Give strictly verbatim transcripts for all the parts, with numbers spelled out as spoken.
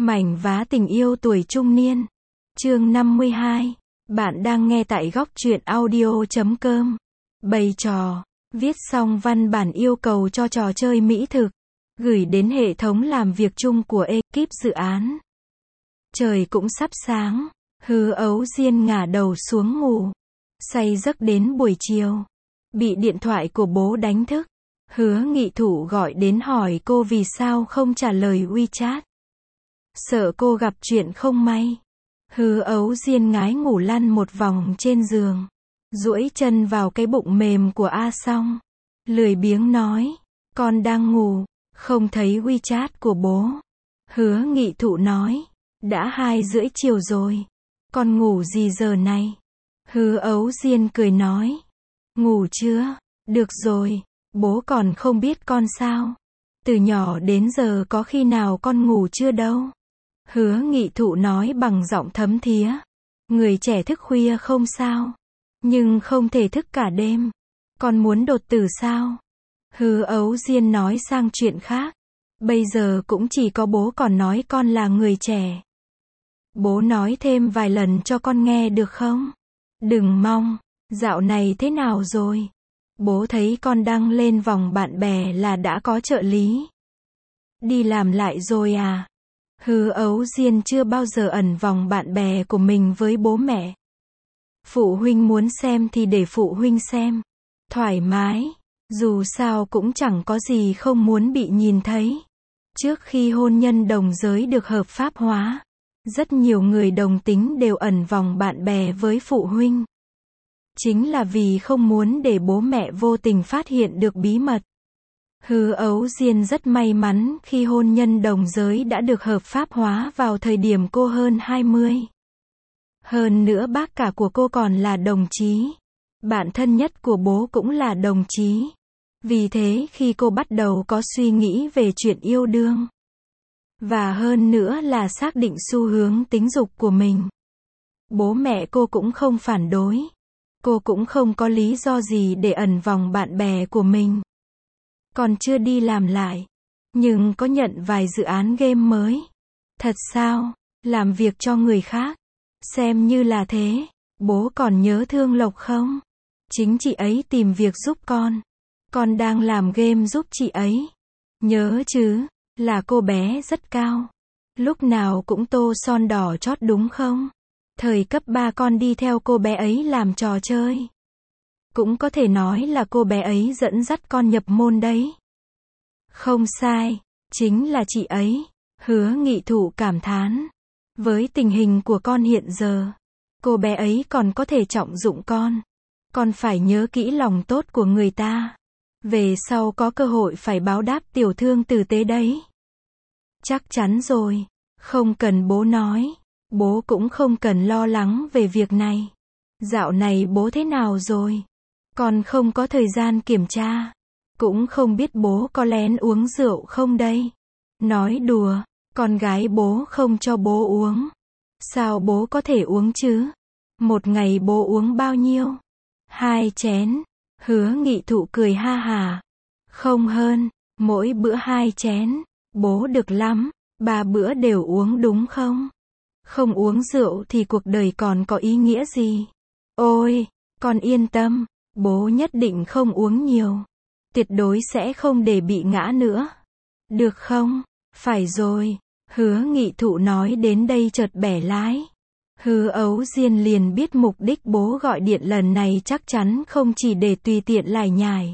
Mảnh vá tình yêu tuổi trung niên. Chương năm mươi hai. Bạn đang nghe tại góc truyện audio chấm com. Bày trò. Viết xong văn bản yêu cầu cho trò chơi mỹ thực. Gửi đến hệ thống làm việc chung của ekip dự án. Trời cũng sắp sáng. Hứa Ấu Diên ngả đầu xuống ngủ. Say giấc đến buổi chiều. Bị điện thoại của bố đánh thức. Hứa Nghị Thụ gọi đến hỏi cô vì sao không trả lời WeChat. Sợ cô gặp chuyện không may. Hứa Ấu Diên ngái ngủ lăn một vòng trên giường. Duỗi chân vào cái bụng mềm của A Song. Lười biếng nói. Con đang ngủ. Không thấy WeChat của bố. Hứa Nghị Thụ nói. Đã hai rưỡi chiều rồi. Con ngủ gì giờ này? Hứa Ấu Diên cười nói. Ngủ chưa? Được rồi. Bố còn không biết con sao. Từ nhỏ đến giờ có khi nào con ngủ chưa đâu. Hứa Nghị Thụ nói bằng giọng thấm thía. Người trẻ thức khuya không sao. Nhưng không thể thức cả đêm. Con muốn đột tử sao? Hứa Ấu Diên nói sang chuyện khác. Bây giờ cũng chỉ có bố còn nói con là người trẻ. Bố nói thêm vài lần cho con nghe được không? Đừng mong. Dạo này thế nào rồi? Bố thấy con đăng lên vòng bạn bè là đã có trợ lý. Đi làm lại rồi à? Hứa Ấu Diên chưa bao giờ ẩn vòng bạn bè của mình với bố mẹ. Phụ huynh muốn xem thì để phụ huynh xem. Thoải mái. Dù sao cũng chẳng có gì không muốn bị nhìn thấy. Trước khi hôn nhân đồng giới được hợp pháp hóa, rất nhiều người đồng tính đều ẩn vòng bạn bè với phụ huynh. Chính là vì không muốn để bố mẹ vô tình phát hiện được bí mật. Hứa Ấu Diên rất may mắn khi hôn nhân đồng giới đã được hợp pháp hóa vào thời điểm cô hơn hai mươi. Hơn nữa bác cả của cô còn là đồng chí. Bạn thân nhất của bố cũng là đồng chí. Vì thế khi cô bắt đầu có suy nghĩ về chuyện yêu đương, và hơn nữa là xác định xu hướng tính dục của mình, bố mẹ cô cũng không phản đối. Cô cũng không có lý do gì để ẩn vòng bạn bè của mình. Còn chưa đi làm lại, nhưng có nhận vài dự án game mới. Thật sao? Làm việc cho người khác. Xem như là thế. Bố còn nhớ Thương Lộc không? Chính chị ấy tìm việc giúp con. Con đang làm game giúp chị ấy. Nhớ chứ, là cô bé rất cao. Lúc nào cũng tô son đỏ chót đúng không? Thời cấp ba con đi theo cô bé ấy làm trò chơi. Cũng có thể nói là cô bé ấy dẫn dắt con nhập môn đấy. Không sai, chính là chị ấy. Hứa Nghị Thụ cảm thán. Với tình hình của con hiện giờ, cô bé ấy còn có thể trọng dụng con. Con phải nhớ kỹ lòng tốt của người ta. Về sau có cơ hội phải báo đáp tiểu thương tử tế đấy. Chắc chắn rồi. Không cần bố nói. Bố cũng không cần lo lắng về việc này. Dạo này bố thế nào rồi? Con không có thời gian kiểm tra. Cũng không biết bố có lén uống rượu không đây. Nói đùa, con gái bố không cho bố uống. Sao bố có thể uống chứ? Một ngày bố uống bao nhiêu? Hai chén. Hứa Nghị Thụ cười ha hà. Không hơn, mỗi bữa hai chén. Bố được lắm, ba bữa đều uống đúng không? Không uống rượu thì cuộc đời còn có ý nghĩa gì? Ôi, con yên tâm, bố nhất định không uống nhiều. Tuyệt đối sẽ không để bị ngã nữa. Được không? Phải rồi. Hứa Nghị Thụ nói đến đây chợt bẻ lái. Hứa Ấu Diên liền biết mục đích bố gọi điện lần này chắc chắn không chỉ để tùy tiện lải nhải.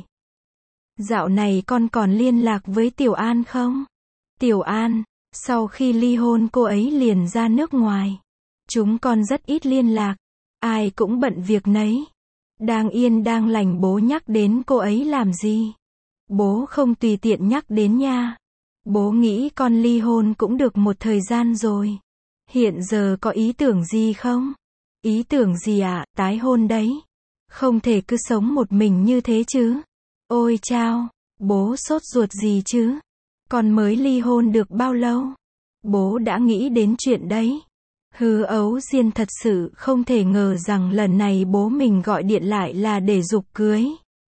Dạo này con còn liên lạc với Tiểu An không? Tiểu An, sau khi ly hôn cô ấy liền ra nước ngoài. Chúng con rất ít liên lạc. Ai cũng bận việc nấy. Đang yên đang lành bố nhắc đến cô ấy làm gì? Bố không tùy tiện nhắc đến nha. Bố nghĩ con ly hôn cũng được một thời gian rồi. Hiện giờ có ý tưởng gì không? Ý tưởng gì ạ? À? Tái hôn đấy. Không thể cứ sống một mình như thế chứ. Ôi chao, bố sốt ruột gì chứ? Con mới ly hôn được bao lâu? Bố đã nghĩ đến chuyện đấy. Hứa Ấu Diên thật sự không thể ngờ rằng lần này bố mình gọi điện lại là để giục cưới.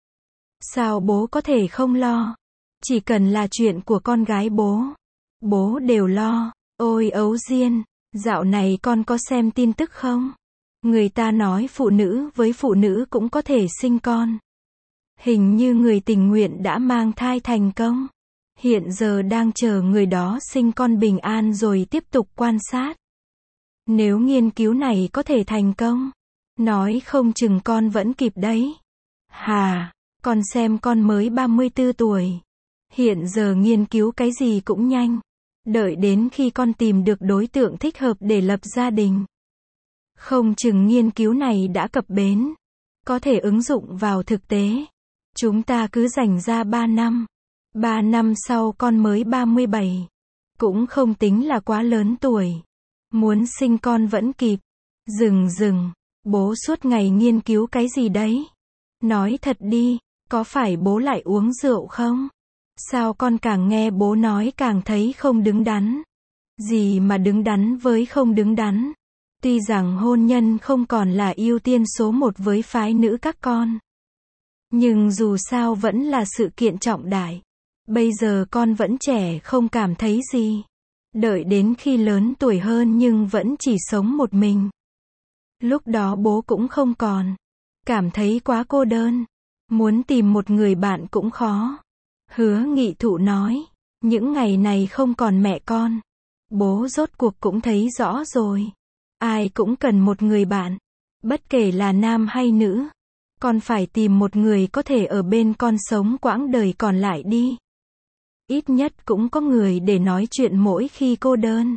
Sao bố có thể không lo? Chỉ cần là chuyện của con gái bố, bố đều lo. Ôi Ấu Diên, dạo này con có xem tin tức không? Người ta nói phụ nữ với phụ nữ cũng có thể sinh con. Hình như người tình nguyện đã mang thai thành công. Hiện giờ đang chờ người đó sinh con bình an rồi tiếp tục quan sát. Nếu nghiên cứu này có thể thành công, nói không chừng con vẫn kịp đấy. Hà, con xem con mới ba mươi tư tuổi. Hiện giờ nghiên cứu cái gì cũng nhanh. Đợi đến khi con tìm được đối tượng thích hợp để lập gia đình. Không chừng nghiên cứu này đã cập bến. Có thể ứng dụng vào thực tế. Chúng ta cứ dành ra ba năm. ba năm sau con mới ba mươi bảy. Cũng không tính là quá lớn tuổi. Muốn sinh con vẫn kịp. Dừng dừng, bố suốt ngày nghiên cứu cái gì đấy? Nói thật đi, có phải bố lại uống rượu không? Sao con càng nghe bố nói càng thấy không đứng đắn? Gì mà đứng đắn với không đứng đắn? Tuy rằng hôn nhân không còn là ưu tiên số một với phái nữ các con. Nhưng dù sao vẫn là sự kiện trọng đại. Bây giờ con vẫn trẻ không cảm thấy gì. Đợi đến khi lớn tuổi hơn nhưng vẫn chỉ sống một mình. Lúc đó bố cũng không còn. Cảm thấy quá cô đơn. Muốn tìm một người bạn cũng khó. Hứa Nghị Thụ nói. Những ngày này không còn mẹ con. Bố rốt cuộc cũng thấy rõ rồi. Ai cũng cần một người bạn. Bất kể là nam hay nữ. Con phải tìm một người có thể ở bên con sống quãng đời còn lại đi. Ít nhất cũng có người để nói chuyện mỗi khi cô đơn.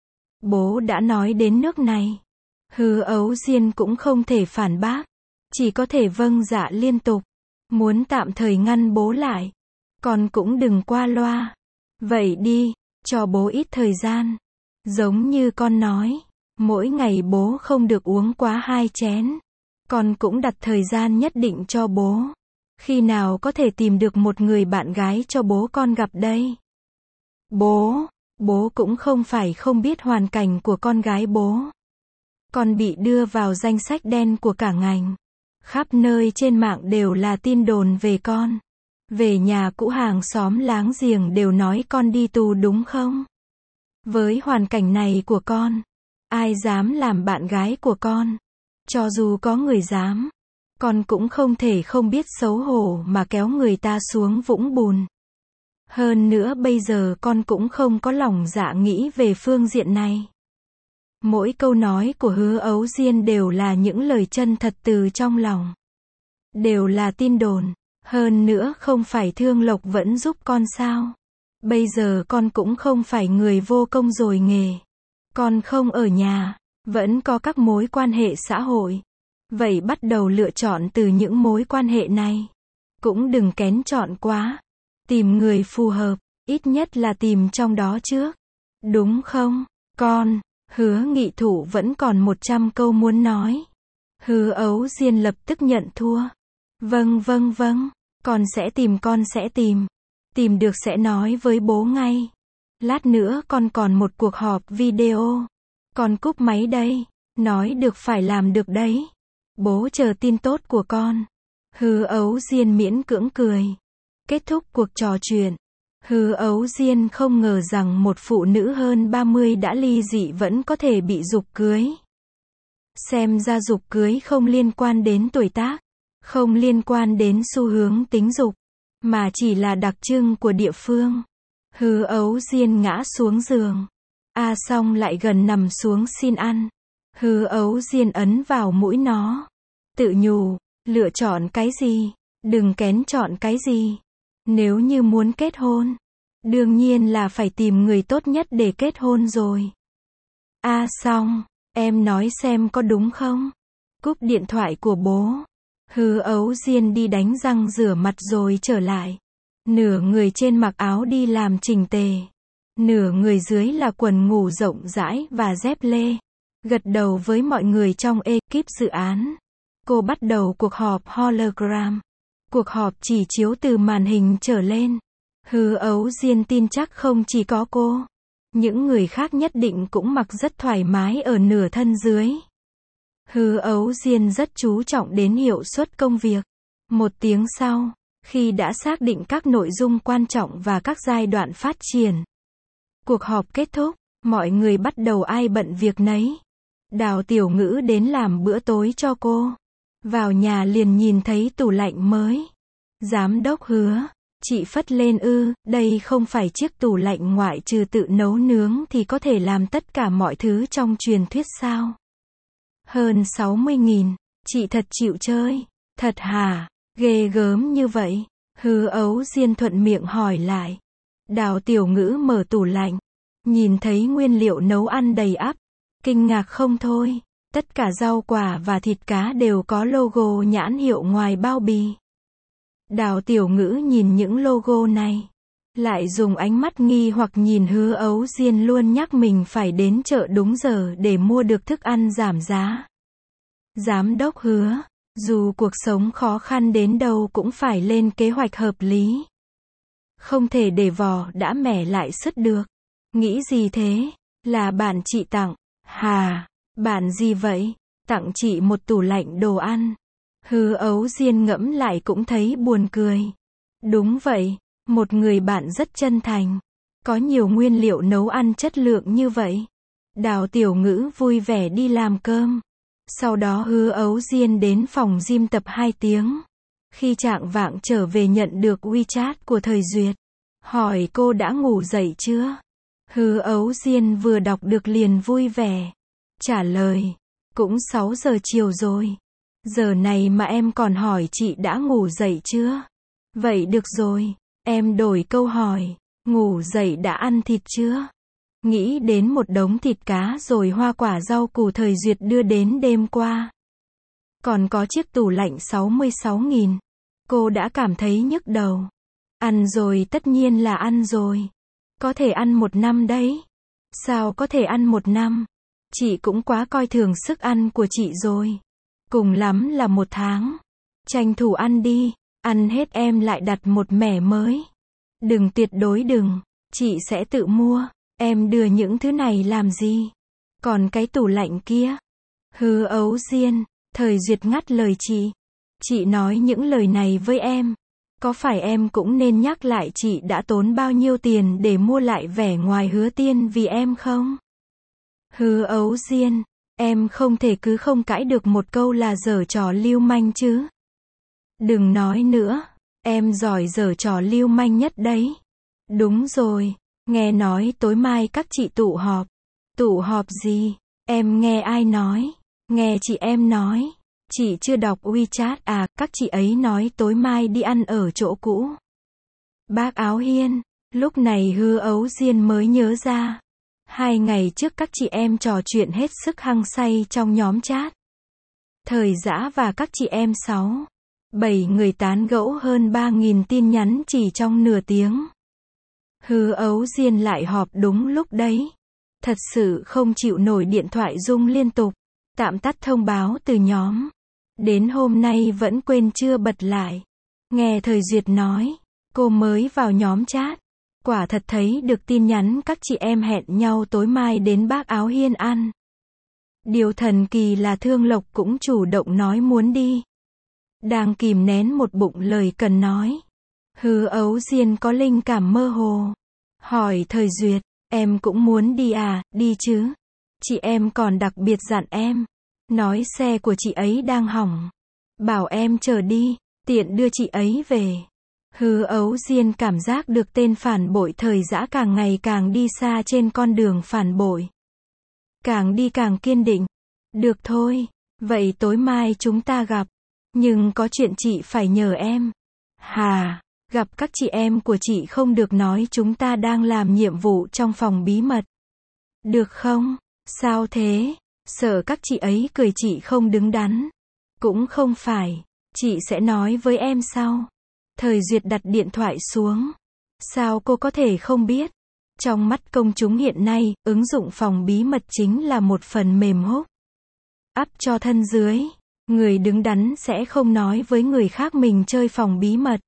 Bố đã nói đến nước này. Hứa Ấu Diên cũng không thể phản bác. Chỉ có thể vâng dạ liên tục. Muốn tạm thời ngăn bố lại. Con cũng đừng qua loa. Vậy đi, cho bố ít thời gian. Giống như con nói. Mỗi ngày bố không được uống quá hai chén. Con cũng đặt thời gian nhất định cho bố. Khi nào có thể tìm được một người bạn gái cho bố con gặp đây? Bố, bố cũng không phải không biết hoàn cảnh của con gái bố. Con bị đưa vào danh sách đen của cả ngành. Khắp nơi trên mạng đều là tin đồn về con. Về nhà cũ hàng xóm láng giềng đều nói con đi tù đúng không? Với hoàn cảnh này của con, ai dám làm bạn gái của con? Cho dù có người dám, con cũng không thể không biết xấu hổ mà kéo người ta xuống vũng bùn. Hơn nữa bây giờ con cũng không có lòng dạ nghĩ về phương diện này. Mỗi câu nói của Hứa Ấu Diên đều là những lời chân thật từ trong lòng. Đều là tin đồn. Hơn nữa không phải Thương Lộc vẫn giúp con sao? Bây giờ con cũng không phải người vô công rồi nghề. Con không ở nhà, vẫn có các mối quan hệ xã hội. Vậy bắt đầu lựa chọn từ những mối quan hệ này. Cũng đừng kén chọn quá. Tìm người phù hợp, ít nhất là tìm trong đó trước. Đúng không, con? Hứa Nghị Thụ vẫn còn một trăm câu muốn nói. Hứa Ấu Diên lập tức nhận thua. Vâng vâng vâng, con sẽ tìm con sẽ tìm. Tìm được sẽ nói với bố ngay. Lát nữa con còn một cuộc họp video. Con cúp máy đây. Nói được phải làm được đấy. Bố chờ tin tốt của con. Hứa Ấu Diên miễn cưỡng cười. Kết thúc cuộc trò chuyện. Hứa Ấu Diên không ngờ rằng một phụ nữ hơn ba mươi đã ly dị vẫn có thể bị giục cưới. Xem ra giục cưới không liên quan đến tuổi tác, không liên quan đến xu hướng tính dục, mà chỉ là đặc trưng của địa phương. Hứa Ấu Diên ngã xuống giường. A Song lại gần nằm xuống xin ăn. Hứa Ấu Diên ấn vào mũi nó. Tự nhủ, lựa chọn cái gì? Đừng kén chọn cái gì. Nếu như muốn kết hôn, đương nhiên là phải tìm người tốt nhất để kết hôn rồi. A Song, em nói xem có đúng không? Cúp điện thoại của bố. Hứa Ấu Diên đi đánh răng rửa mặt rồi trở lại. Nửa người trên mặc áo đi làm chỉnh tề. Nửa người dưới là quần ngủ rộng rãi và dép lê. Gật đầu với mọi người trong ekip dự án. Cô bắt đầu cuộc họp hologram. Cuộc họp chỉ chiếu từ màn hình trở lên. Hứa Ấu Diên tin chắc không chỉ có cô. Những người khác nhất định cũng mặc rất thoải mái ở nửa thân dưới. Hứa Ấu Diên rất chú trọng đến hiệu suất công việc. Một tiếng sau, khi đã xác định các nội dung quan trọng và các giai đoạn phát triển, cuộc họp kết thúc, Mọi người bắt đầu ai bận việc nấy. Đào Tiểu Ngữ đến làm bữa tối cho cô. Vào nhà liền nhìn thấy tủ lạnh mới. Giám đốc Hứa, chị phất lên ư, đây không phải chiếc tủ lạnh ngoại trừ tự nấu nướng thì có thể làm tất cả mọi thứ trong truyền thuyết sao? Hơn sáu mươi nghìn, chị thật chịu chơi. Thật hả? Ghê gớm như vậy. Hứa Ấu Diên thuận miệng hỏi lại. Đào Tiểu Ngữ mở tủ lạnh. Nhìn thấy nguyên liệu nấu ăn đầy ắp. Kinh ngạc không thôi. Tất cả rau quả và thịt cá đều có logo nhãn hiệu ngoài bao bì. Đào Tiểu Ngữ nhìn những logo này. Lại dùng ánh mắt nghi hoặc nhìn Hứa Ấu Diên luôn nhắc mình phải đến chợ đúng giờ để mua được thức ăn giảm giá. Giám đốc Hứa, dù cuộc sống khó khăn đến đâu cũng phải lên kế hoạch hợp lý. Không thể để vò đã mẻ lại sứt được. Nghĩ gì thế? Là bạn chị tặng. Hà, bạn gì vậy? Tặng chị một tủ lạnh đồ ăn. Hứa Ấu Diên ngẫm lại cũng thấy buồn cười. Đúng vậy, một người bạn rất chân thành. Có nhiều nguyên liệu nấu ăn chất lượng như vậy. Đào Tiểu Ngữ vui vẻ đi làm cơm. Sau đó Hứa Ấu Diên đến phòng gym tập hai tiếng. Khi chạng vạng trở về nhận được WeChat của Thời Duyệt. Hỏi cô đã ngủ dậy chưa? Hứa Ấu Diên vừa đọc được liền vui vẻ. Trả lời, cũng sáu giờ chiều rồi. Giờ này mà em còn hỏi chị đã ngủ dậy chưa? Vậy được rồi, em đổi câu hỏi, ngủ dậy đã ăn thịt chưa? Nghĩ đến một đống thịt cá rồi hoa quả rau củ Thời Duyệt đưa đến đêm qua. Còn có chiếc tủ lạnh sáu mươi sáu nghìn. Cô đã cảm thấy nhức đầu. Ăn rồi, tất nhiên là ăn rồi. Có thể ăn một năm đấy. Sao có thể ăn một năm? Chị cũng quá coi thường sức ăn của chị rồi. Cùng lắm là một tháng. Tranh thủ ăn đi. Ăn hết em lại đặt một mẻ mới. Đừng, tuyệt đối đừng. Chị sẽ tự mua. Em đưa những thứ này làm gì? Còn cái tủ lạnh kia? Hứa Ấu Diên, Thời Duyệt ngắt lời chị. Chị nói những lời này với em. Có phải em cũng nên nhắc lại chị đã tốn bao nhiêu tiền để mua lại vẻ ngoài Hứa Tiên vì em không? Hứa Ấu Diên, em không thể cứ không cãi được một câu là giở trò lưu manh chứ. Đừng nói nữa, em giỏi giở trò lưu manh nhất đấy. Đúng rồi, nghe nói tối mai các chị tụ họp. Tụ họp gì? Em nghe ai nói? Nghe chị em nói. Chị chưa đọc WeChat à, các chị ấy nói tối mai đi ăn ở chỗ cũ. Bác Áo Hiên, lúc này Hứa Ấu Diên mới nhớ ra. Hai ngày trước các chị em trò chuyện hết sức hăng say trong nhóm chat. Thời Dã và các chị em sáu, bảy người tán gẫu hơn ba nghìn tin nhắn chỉ trong nửa tiếng. Hứa Ấu Diên lại họp đúng lúc đấy. Thật sự không chịu nổi điện thoại rung liên tục. Tạm tắt thông báo từ nhóm. Đến hôm nay vẫn quên chưa bật lại. Nghe Thời Duyệt nói, cô mới vào nhóm chat. Quả thật thấy được tin nhắn các chị em hẹn nhau tối mai đến bác Áo Hiên ăn. Điều thần kỳ là Thương Lộc cũng chủ động nói muốn đi. Đang kìm nén một bụng lời cần nói. Hứa Ấu Diên có linh cảm mơ hồ. Hỏi Thời Duyệt, em cũng muốn đi à, đi chứ. Chị em còn đặc biệt dặn em. Nói xe của chị ấy đang hỏng. Bảo em chờ đi, tiện đưa chị ấy về. Hứa Ấu Diên cảm giác được tên phản bội Thời Dã càng ngày càng đi xa trên con đường phản bội. Càng đi càng kiên định. Được thôi, vậy tối mai chúng ta gặp. Nhưng có chuyện chị phải nhờ em. Hà, gặp các chị em của chị không được nói chúng ta đang làm nhiệm vụ trong phòng bí mật. Được không? Sao thế? Sợ các chị ấy cười chị không đứng đắn. Cũng không phải, chị sẽ nói với em sau. Thời Duyệt đặt điện thoại xuống. Sao cô có thể không biết? Trong mắt công chúng hiện nay, ứng dụng phòng bí mật chính là một phần mềm húc. Up cho thân dưới. Người đứng đắn sẽ không nói với người khác mình chơi phòng bí mật.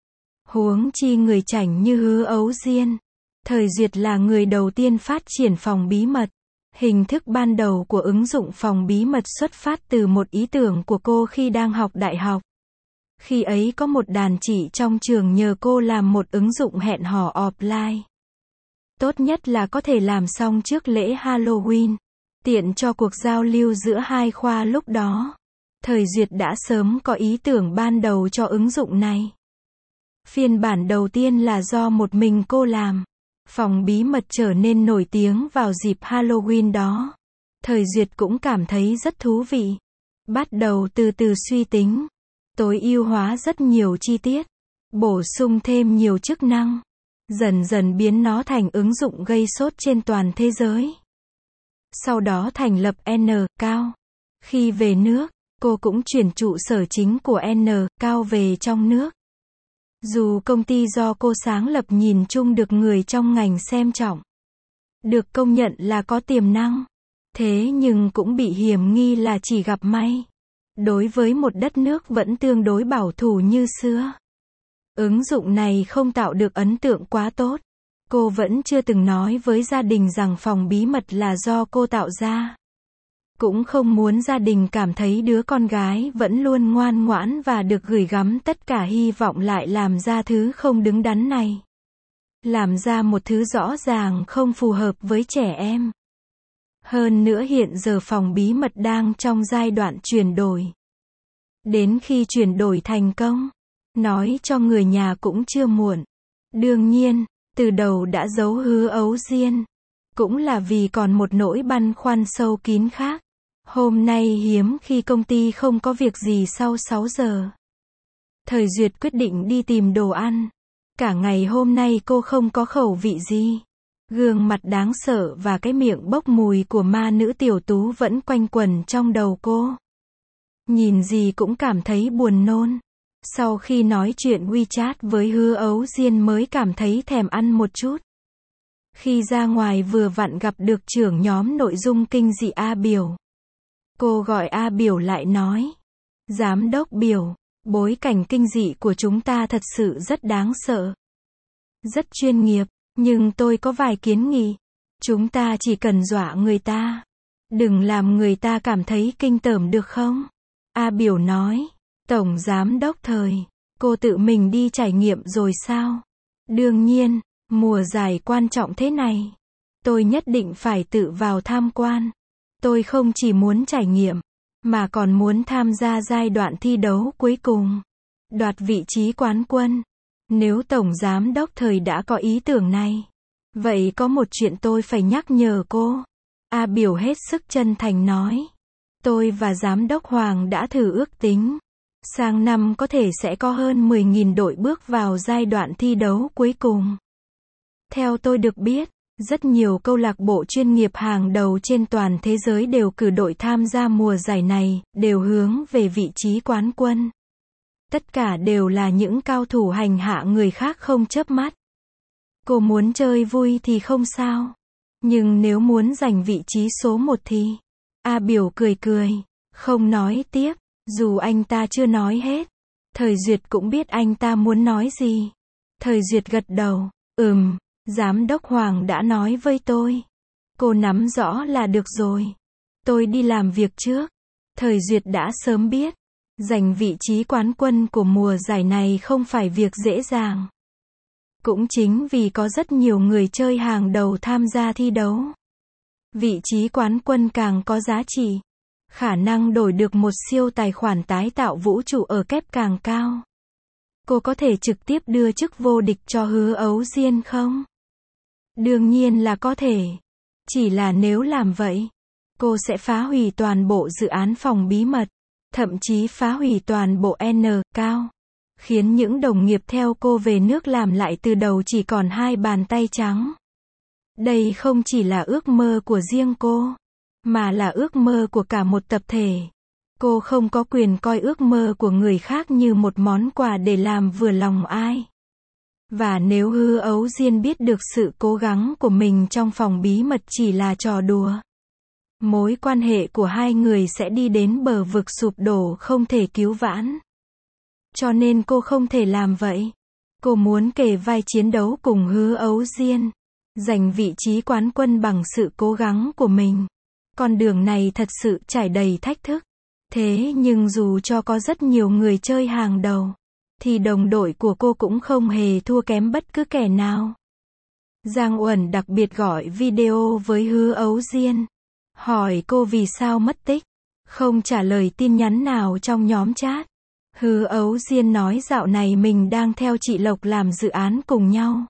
Huống chi người chảnh như Hứa Ấu Diên. Thời Duyệt là người đầu tiên phát triển phòng bí mật. Hình thức ban đầu của ứng dụng phòng bí mật xuất phát từ một ý tưởng của cô khi đang học đại học. Khi ấy có một đàn chị trong trường nhờ cô làm một ứng dụng hẹn hò offline. Tốt nhất là có thể làm xong trước lễ Halloween, tiện cho cuộc giao lưu giữa hai khoa lúc đó. Thời Duyệt đã sớm có ý tưởng ban đầu cho ứng dụng này. Phiên bản đầu tiên là do một mình cô làm. Phòng bí mật trở nên nổi tiếng vào dịp Halloween đó. Thời Duyệt cũng cảm thấy rất thú vị. Bắt đầu từ từ suy tính, tối ưu hóa rất nhiều chi tiết, bổ sung thêm nhiều chức năng, dần dần biến nó thành ứng dụng gây sốt trên toàn thế giới. Sau đó thành lập N Cao. Khi về nước, cô cũng chuyển trụ sở chính của N Cao về trong nước. Dù công ty do cô sáng lập nhìn chung được người trong ngành xem trọng, được công nhận là có tiềm năng, thế nhưng cũng bị hiềm nghi là chỉ gặp may. Đối với một đất nước vẫn tương đối bảo thủ như xưa, ứng dụng này không tạo được ấn tượng quá tốt. Cô vẫn chưa từng nói với gia đình rằng phòng bí mật là do cô tạo ra. Cũng không muốn gia đình cảm thấy đứa con gái vẫn luôn ngoan ngoãn và được gửi gắm tất cả hy vọng lại làm ra thứ không đứng đắn này. Làm ra một thứ rõ ràng không phù hợp với trẻ em. Hơn nữa hiện giờ phòng bí mật đang trong giai đoạn chuyển đổi. Đến khi chuyển đổi thành công, nói cho người nhà cũng chưa muộn. Đương nhiên, từ đầu đã giấu Hứa Ấu Diên. Cũng là vì còn một nỗi băn khoăn sâu kín khác. Hôm nay hiếm khi công ty không có việc gì sau sáu giờ. Thời Duyệt quyết định đi tìm đồ ăn. Cả ngày hôm nay cô không có khẩu vị gì. Gương mặt đáng sợ và cái miệng bốc mùi của ma nữ Tiểu Tú vẫn quanh quẩn trong đầu cô. Nhìn gì cũng cảm thấy buồn nôn. Sau khi nói chuyện WeChat với Hứa Ấu Diên mới cảm thấy thèm ăn một chút. Khi ra ngoài vừa vặn gặp được trưởng nhóm nội dung kinh dị A Biểu. Cô gọi A Biểu lại nói. Giám đốc Biểu, bối cảnh kinh dị của chúng ta thật sự rất đáng sợ. Rất chuyên nghiệp, nhưng tôi có vài kiến nghị. Chúng ta chỉ cần dọa người ta. Đừng làm người ta cảm thấy kinh tởm được không? A Biểu nói. Tổng giám đốc Thời, cô tự mình đi trải nghiệm rồi sao? Đương nhiên, mùa giải quan trọng thế này. Tôi nhất định phải tự vào tham quan. Tôi không chỉ muốn trải nghiệm, mà còn muốn tham gia giai đoạn thi đấu cuối cùng. Đoạt vị trí quán quân. Nếu Tổng Giám đốc Thời đã có ý tưởng này, vậy có một chuyện tôi phải nhắc nhở cô. A Biểu hết sức chân thành nói. Tôi và Giám đốc Hoàng đã thử ước tính. Sang năm có thể sẽ có hơn mười nghìn đội bước vào giai đoạn thi đấu cuối cùng. Theo tôi được biết, rất nhiều câu lạc bộ chuyên nghiệp hàng đầu trên toàn thế giới đều cử đội tham gia mùa giải này, đều hướng về vị trí quán quân. Tất cả đều là những cao thủ hành hạ người khác không chớp mắt. Cô muốn chơi vui thì không sao. Nhưng nếu muốn giành vị trí số một thì... A Biểu cười cười, không nói tiếp. Dù anh ta chưa nói hết, Thời Duyệt cũng biết anh ta muốn nói gì. Thời Duyệt gật đầu, ừm, Giám đốc Hoàng đã nói với tôi. Cô nắm rõ là được rồi. Tôi đi làm việc trước. Thời Duyệt đã sớm biết, giành vị trí quán quân của mùa giải này không phải việc dễ dàng. Cũng chính vì có rất nhiều người chơi hàng đầu tham gia thi đấu. Vị trí quán quân càng có giá trị. Khả năng đổi được một siêu tài khoản tái tạo vũ trụ ở kép càng cao. Cô có thể trực tiếp đưa chức vô địch cho Hứa Ấu Diên không? Đương nhiên là có thể. Chỉ là nếu làm vậy, cô sẽ phá hủy toàn bộ dự án phòng bí mật, thậm chí phá hủy toàn bộ N Cao, khiến những đồng nghiệp theo cô về nước làm lại từ đầu chỉ còn hai bàn tay trắng. Đây không chỉ là ước mơ của riêng cô, mà là ước mơ của cả một tập thể. Cô không có quyền coi ước mơ của người khác như một món quà để làm vừa lòng ai. Và nếu Hứa Ấu Diên biết được sự cố gắng của mình trong phòng bí mật chỉ là trò đùa, mối quan hệ của hai người sẽ đi đến bờ vực sụp đổ không thể cứu vãn. Cho nên cô không thể làm vậy. Cô muốn kề vai chiến đấu cùng Hứa Ấu Diên, giành vị trí quán quân bằng sự cố gắng của mình. Con đường này thật sự trải đầy thách thức. Thế nhưng dù cho có rất nhiều người chơi hàng đầu, thì đồng đội của cô cũng không hề thua kém bất cứ kẻ nào. Giang Uẩn đặc biệt gọi video với Hứa Ấu Diên, hỏi cô vì sao mất tích, không trả lời tin nhắn nào trong nhóm chat. Hứa Ấu Diên nói dạo này mình đang theo chị Lộc làm dự án cùng nhau.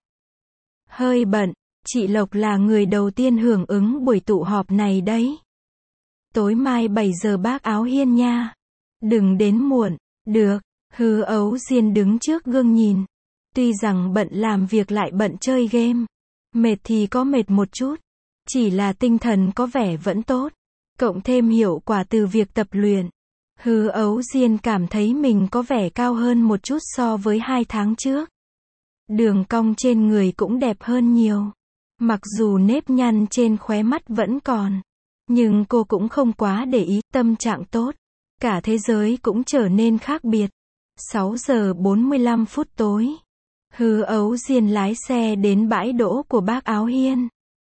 Hơi bận, chị Lộc là người đầu tiên hưởng ứng buổi tụ họp này đấy. Tối mai bảy giờ bác Áo Hiên nha. Đừng đến muộn. Được. Hứa Ấu Diên đứng trước gương nhìn. Tuy rằng bận làm việc lại bận chơi game. Mệt thì có mệt một chút. Chỉ là tinh thần có vẻ vẫn tốt. Cộng thêm hiệu quả từ việc tập luyện. Hứa Ấu Diên cảm thấy mình có vẻ cao hơn một chút so với hai tháng trước. Đường cong trên người cũng đẹp hơn nhiều. Mặc dù nếp nhăn trên khóe mắt vẫn còn. Nhưng cô cũng không quá để ý, tâm trạng tốt. Cả thế giới cũng trở nên khác biệt. sáu giờ bốn mươi lăm phút tối. Hứa Ấu Diên lái xe đến bãi đỗ của bác Áo Hiên.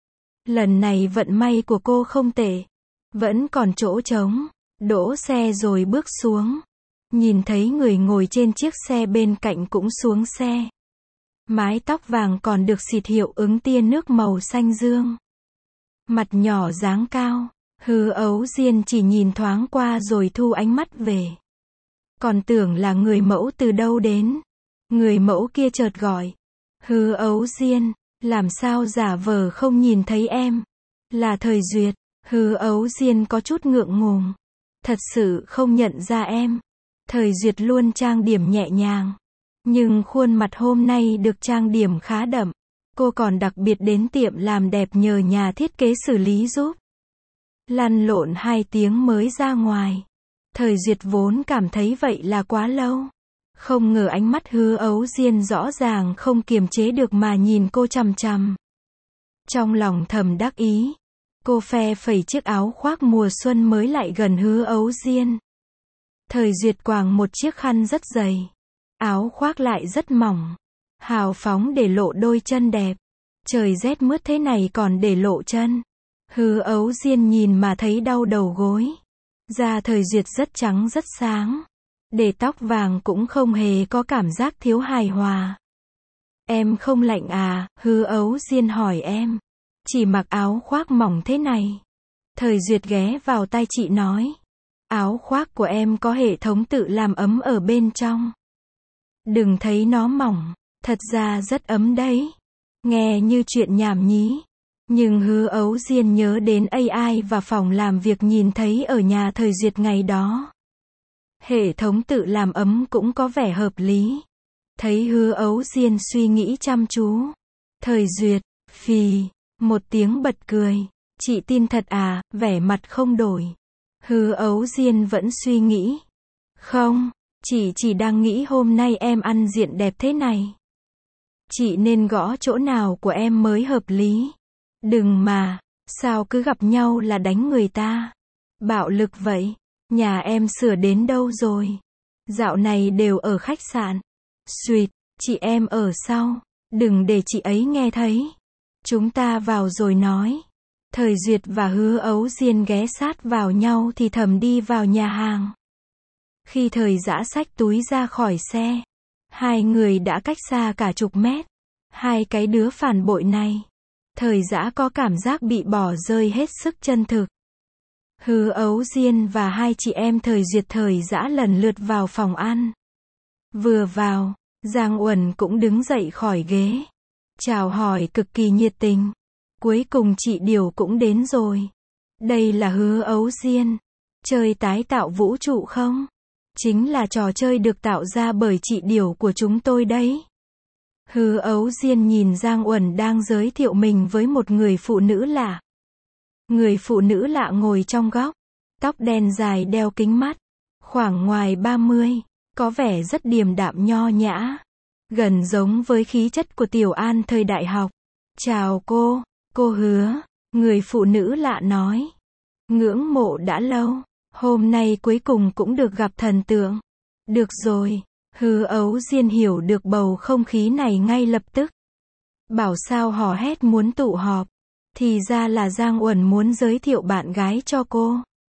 Lần này vận may của cô không tệ. Vẫn còn chỗ trống. Đỗ xe rồi bước xuống. Nhìn thấy người ngồi trên chiếc xe bên cạnh cũng xuống xe. Mái tóc vàng còn được xịt hiệu ứng tia nước màu xanh dương. Mặt nhỏ dáng cao. Hứa Ấu Diên chỉ nhìn thoáng qua rồi thu ánh mắt về. Còn tưởng là người mẫu từ đâu đến. Người mẫu kia chợt gọi. Hứa Ấu Diên, làm sao giả vờ không nhìn thấy em? Là Thời Duyệt. Hứa Ấu Diên có chút ngượng ngùng. Thật sự không nhận ra em. Thời Duyệt luôn trang điểm nhẹ nhàng. Nhưng khuôn mặt hôm nay được trang điểm khá đậm. Cô còn đặc biệt đến tiệm làm đẹp nhờ nhà thiết kế xử lý giúp. Lăn lộn hai tiếng mới ra ngoài. Thời Duyệt vốn cảm thấy vậy là quá lâu. Không ngờ ánh mắt Hứa Ấu Diên rõ ràng không kiềm chế được mà nhìn cô chằm chằm. Trong lòng thầm đắc ý. Cô phe phẩy chiếc áo khoác mùa xuân mới lại gần Hứa Ấu Diên. Thời Duyệt quàng một chiếc khăn rất dày. Áo khoác lại rất mỏng. Hào phóng để lộ đôi chân đẹp. Trời rét mướt thế này còn để lộ chân. Hứa Ấu Diên nhìn mà thấy đau đầu gối. Da Thời Duyệt rất trắng rất sáng. Để tóc vàng cũng không hề có cảm giác thiếu hài hòa. Em không lạnh à? Hứa Ấu Diên hỏi em. Chỉ mặc áo khoác mỏng thế này. Thời Duyệt ghé vào tai chị nói. Áo khoác của em có hệ thống tự làm ấm ở bên trong. Đừng thấy nó mỏng. Thật ra rất ấm đấy. Nghe như chuyện nhảm nhí. Nhưng Hứa Ấu Diên nhớ đến a i và phòng làm việc nhìn thấy ở nhà Thời Duyệt ngày đó. Hệ thống tự làm ấm cũng có vẻ hợp lý. Thấy Hứa Ấu Diên suy nghĩ chăm chú. Thời Duyệt, phì, một tiếng bật cười. Chị tin thật à? Vẻ mặt không đổi. Hứa Ấu Diên vẫn suy nghĩ. Không, chị chỉ đang nghĩ hôm nay em ăn diện đẹp thế này. Chị nên gõ chỗ nào của em mới hợp lý. Đừng mà, sao cứ gặp nhau là đánh người ta. Bạo lực vậy. Nhà em sửa đến đâu rồi? Dạo này đều ở khách sạn. Xuyệt, chị em ở sau. Đừng để chị ấy nghe thấy. Chúng ta vào rồi nói. Thời Duyệt và Hứa Ấu Diên ghé sát vào nhau thì thầm đi vào nhà hàng. Khi Thời Dã xách túi ra khỏi xe, hai người đã cách xa cả chục mét. Hai cái đứa phản bội này. Thời Dã có cảm giác bị bỏ rơi hết sức chân thực. Hứa Ấu Diên và hai chị em Thời Duyệt Thời Dã lần lượt vào phòng ăn. Vừa vào, Giang Uẩn cũng đứng dậy khỏi ghế. Chào hỏi cực kỳ nhiệt tình. Cuối cùng chị Điều cũng đến rồi. Đây là Hứa Ấu Diên. Chơi tái tạo vũ trụ không? Chính là trò chơi được tạo ra bởi chị Điều của chúng tôi đấy. Hứa Ấu Diên nhìn Giang Uẩn đang giới thiệu mình với một người phụ nữ lạ. Người phụ nữ lạ ngồi trong góc. Tóc đen dài đeo kính mắt. Khoảng ngoài ba mươi. Có vẻ rất điềm đạm nho nhã. Gần giống với khí chất của Tiểu An thời đại học. Chào cô, cô Hứa. Người phụ nữ lạ nói. Ngưỡng mộ đã lâu. Hôm nay cuối cùng cũng được gặp thần tượng. Được rồi. Hứa Ấu Diên hiểu được bầu không khí này ngay lập tức. Bảo sao hò hét muốn tụ họp. Thì ra là Giang Uẩn muốn giới thiệu bạn gái cho cô.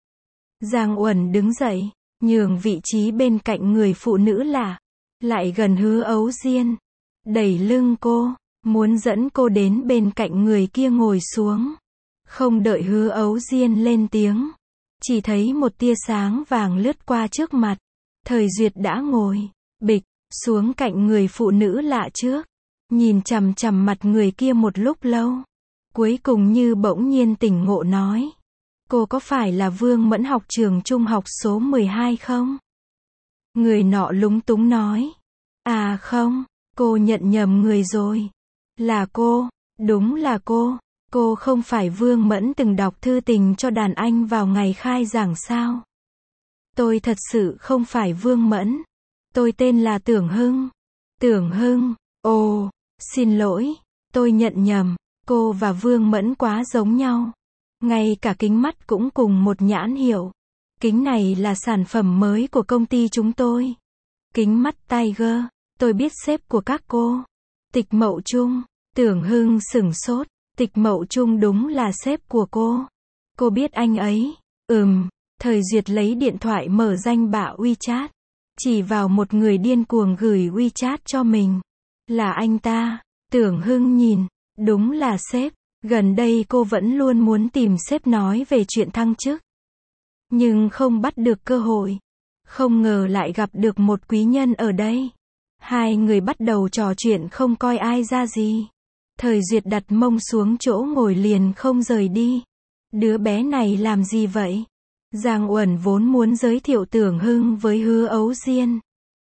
Giang Uẩn đứng dậy, nhường vị trí bên cạnh người phụ nữ lạ. Lại gần Hứa Ấu Diên. Đẩy lưng cô. muốn dẫn cô đến bên cạnh người kia ngồi xuống. Không đợi Hứa Ấu Diên lên tiếng, chỉ thấy một tia sáng vàng lướt qua trước mặt. Thời Duyệt đã ngồi, bịch, xuống cạnh người phụ nữ lạ trước. Nhìn chằm chằm mặt người kia một lúc lâu. Cuối cùng như bỗng nhiên tỉnh ngộ nói. Cô có phải là Vương Mẫn học trường trung học số mười hai không? Người nọ lúng túng nói. À không, cô nhận nhầm người rồi. Là cô, đúng là cô. Cô không phải Vương Mẫn từng đọc thư tình cho đàn anh vào ngày khai giảng sao? Tôi thật sự không phải Vương Mẫn. Tôi tên là Tưởng Hưng. Tưởng Hưng, ồ, xin lỗi, tôi nhận nhầm. Cô và Vương Mẫn quá giống nhau. Ngay cả kính mắt cũng cùng một nhãn hiệu. Kính này là sản phẩm mới của công ty chúng tôi. Kính mắt Tiger, tôi biết sếp của các cô. Tịch Mậu Trung. Tưởng Hưng sửng sốt. Tịch Mậu Trung đúng là sếp của cô. Cô biết anh ấy. Ừm. Thời Duyệt lấy điện thoại mở danh bạ WeChat. Chỉ vào một người điên cuồng gửi WeChat cho mình. Là anh ta. Tưởng Hưng nhìn. Đúng là sếp. Gần đây cô vẫn luôn muốn tìm sếp nói về chuyện thăng chức. Nhưng không bắt được cơ hội. Không ngờ lại gặp được một quý nhân ở đây. Hai người bắt đầu trò chuyện không coi ai ra gì. Thời Duyệt đặt mông xuống chỗ ngồi liền không rời đi. Đứa bé này làm gì vậy? Giang Uẩn vốn muốn giới thiệu Tưởng Hưng với Hứa Ấu Diên.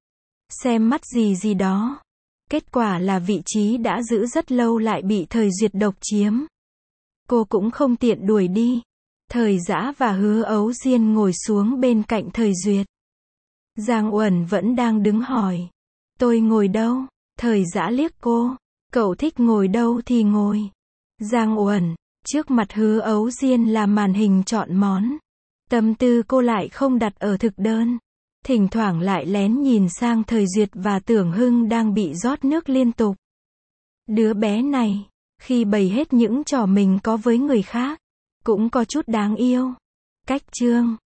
Xem mắt gì gì đó. Kết quả là vị trí đã giữ rất lâu lại bị Thời Duyệt độc chiếm. Cô cũng không tiện đuổi đi. Thời Dã và Hứa Ấu Diên ngồi xuống bên cạnh Thời Duyệt. Giang Uẩn vẫn đang đứng hỏi. Tôi ngồi đâu? Thời Dã liếc cô. Cậu thích ngồi đâu thì ngồi. Giang Uẩn, trước mặt Hứa Ấu Diên là màn hình chọn món. Tâm tư cô lại không đặt ở thực đơn. Thỉnh thoảng lại lén nhìn sang Thời Duyệt và Tưởng Hưng đang bị rót nước liên tục. Đứa bé này, khi bày hết những trò mình có với người khác, cũng có chút đáng yêu. Cách chương